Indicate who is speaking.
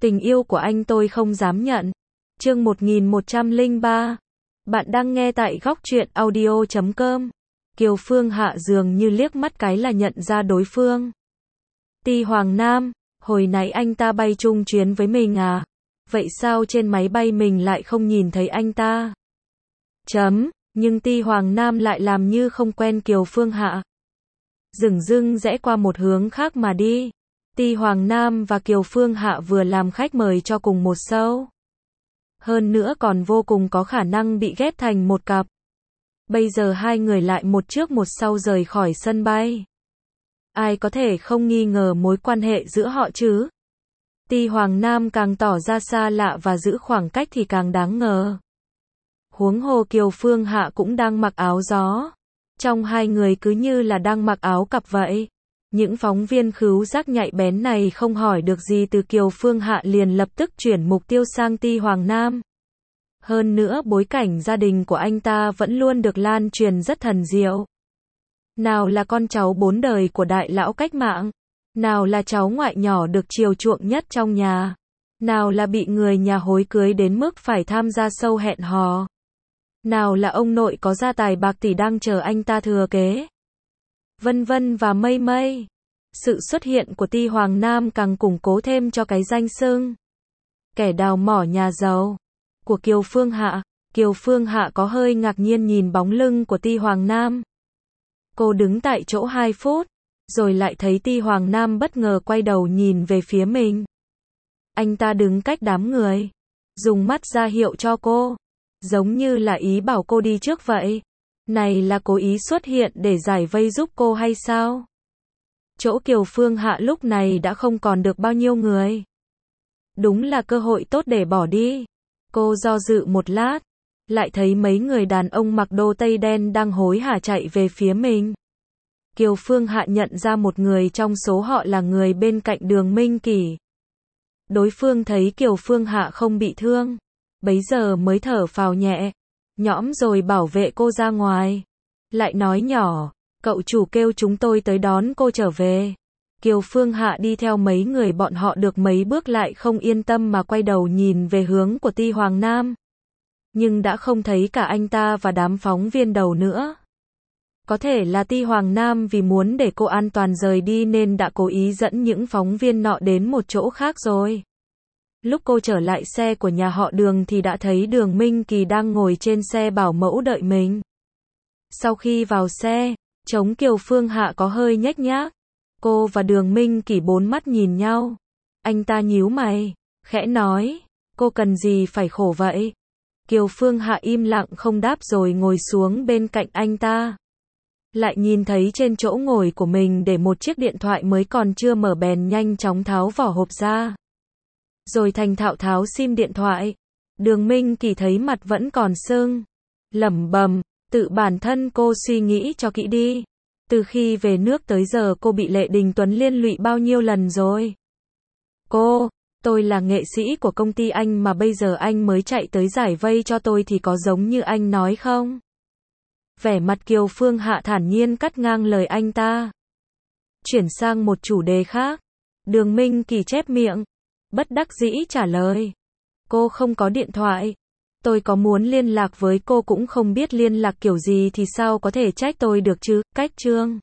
Speaker 1: Tình yêu của anh tôi không dám nhận. Chương 1103. Bạn đang nghe tại góc truyện audio.com. Kiều Phương Hạ dường như liếc mắt cái là nhận ra đối phương. Ti Hoàng Nam, hồi nãy anh ta bay chung chuyến với mình à? Vậy sao trên máy bay mình lại không nhìn thấy anh ta? Nhưng Ti Hoàng Nam lại làm như không quen Kiều Phương Hạ. Dửng dưng rẽ qua một hướng khác mà đi. Ti Hoàng Nam và Kiều Phương Hạ vừa làm khách mời cho cùng một show. Hơn nữa còn vô cùng có khả năng bị ghép thành một cặp. Bây giờ hai người lại một trước một sau rời khỏi sân bay. Ai có thể không nghi ngờ mối quan hệ giữa họ chứ? Ti Hoàng Nam càng tỏ ra xa lạ và giữ khoảng cách thì càng đáng ngờ. Huống hồ Kiều Phương Hạ cũng đang mặc áo gió. Trong hai người cứ như là đang mặc áo cặp vậy. Những phóng viên khứu giác nhạy bén này không hỏi được gì từ Kiều Phương Hạ liền lập tức chuyển mục tiêu sang Ti Hoàng Nam. Hơn nữa bối cảnh gia đình của anh ta vẫn luôn được lan truyền rất thần diệu. Nào là con cháu 4 đời của đại lão cách mạng, nào là cháu ngoại nhỏ được chiều chuộng nhất trong nhà, nào là bị người nhà hối cưới đến mức phải tham gia show hẹn hò, nào là ông nội có gia tài bạc tỷ đang chờ anh ta thừa kế. Vân vân và mây mây. Sự xuất hiện của Ti Hoàng Nam càng củng cố thêm cho cái danh xưng kẻ đào mỏ nhà giàu của Kiều Phương Hạ. Kiều Phương Hạ có hơi ngạc nhiên nhìn bóng lưng của Ti Hoàng Nam. Cô đứng tại chỗ 2 phút, rồi lại thấy Ti Hoàng Nam bất ngờ quay đầu nhìn về phía mình. Anh ta đứng cách đám người, dùng mắt ra hiệu cho cô, giống như là ý bảo cô đi trước vậy. Này là cố ý xuất hiện để giải vây giúp cô hay sao? Chỗ Kiều Phương Hạ lúc này đã không còn được bao nhiêu người. Đúng là cơ hội tốt để bỏ đi. Cô do dự một lát, lại thấy mấy người đàn ông mặc đồ tây đen đang hối hả chạy về phía mình. Kiều Phương Hạ nhận ra một người trong số họ là người bên cạnh Đường Minh Kỷ. Đối phương thấy Kiều Phương Hạ không bị thương, bấy giờ mới thở phào nhẹ nhõm rồi bảo vệ cô ra ngoài. Lại nói nhỏ, cậu chủ kêu chúng tôi tới đón cô trở về. Kiều Phương Hạ đi theo mấy người bọn họ được mấy bước lại không yên tâm mà quay đầu nhìn về hướng của Ti Hoàng Nam. Nhưng đã không thấy cả anh ta và đám phóng viên đầu nữa. Có thể là Ti Hoàng Nam vì muốn để cô an toàn rời đi nên đã cố ý dẫn những phóng viên nọ đến một chỗ khác rồi. Lúc cô trở lại xe của nhà họ Đường thì đã thấy Đường Minh Kỳ đang ngồi trên xe bảo mẫu đợi mình. Sau khi vào xe, trông Kiều Phương Hạ có hơi nhếch nhác. Cô và Đường Minh Kỳ bốn mắt nhìn nhau. Anh ta nhíu mày, khẽ nói, cô cần gì phải khổ vậy? Kiều Phương Hạ im lặng không đáp rồi ngồi xuống bên cạnh anh ta. Lại nhìn thấy trên chỗ ngồi của mình để một chiếc điện thoại mới còn chưa mở bèn nhanh chóng tháo vỏ hộp ra. Rồi thành thạo tháo sim điện thoại. Đường Minh Kỳ thấy mặt vẫn còn sưng, lẩm bẩm, tự bản thân cô suy nghĩ cho kỹ đi. Từ khi về nước tới giờ cô bị Lệ Đình Tuấn liên lụy bao nhiêu lần rồi? Tôi là nghệ sĩ của công ty anh mà bây giờ anh mới chạy tới giải vây cho tôi thì có giống như anh nói không? Vẻ mặt Kiều Phương Hạ thản nhiên cắt ngang lời anh ta. Chuyển sang một chủ đề khác. Đường Minh Kỳ chép miệng, bất đắc dĩ trả lời. Cô không có điện thoại. Tôi có muốn liên lạc với cô cũng không biết liên lạc kiểu gì thì sao có thể trách tôi được chứ, cách chương.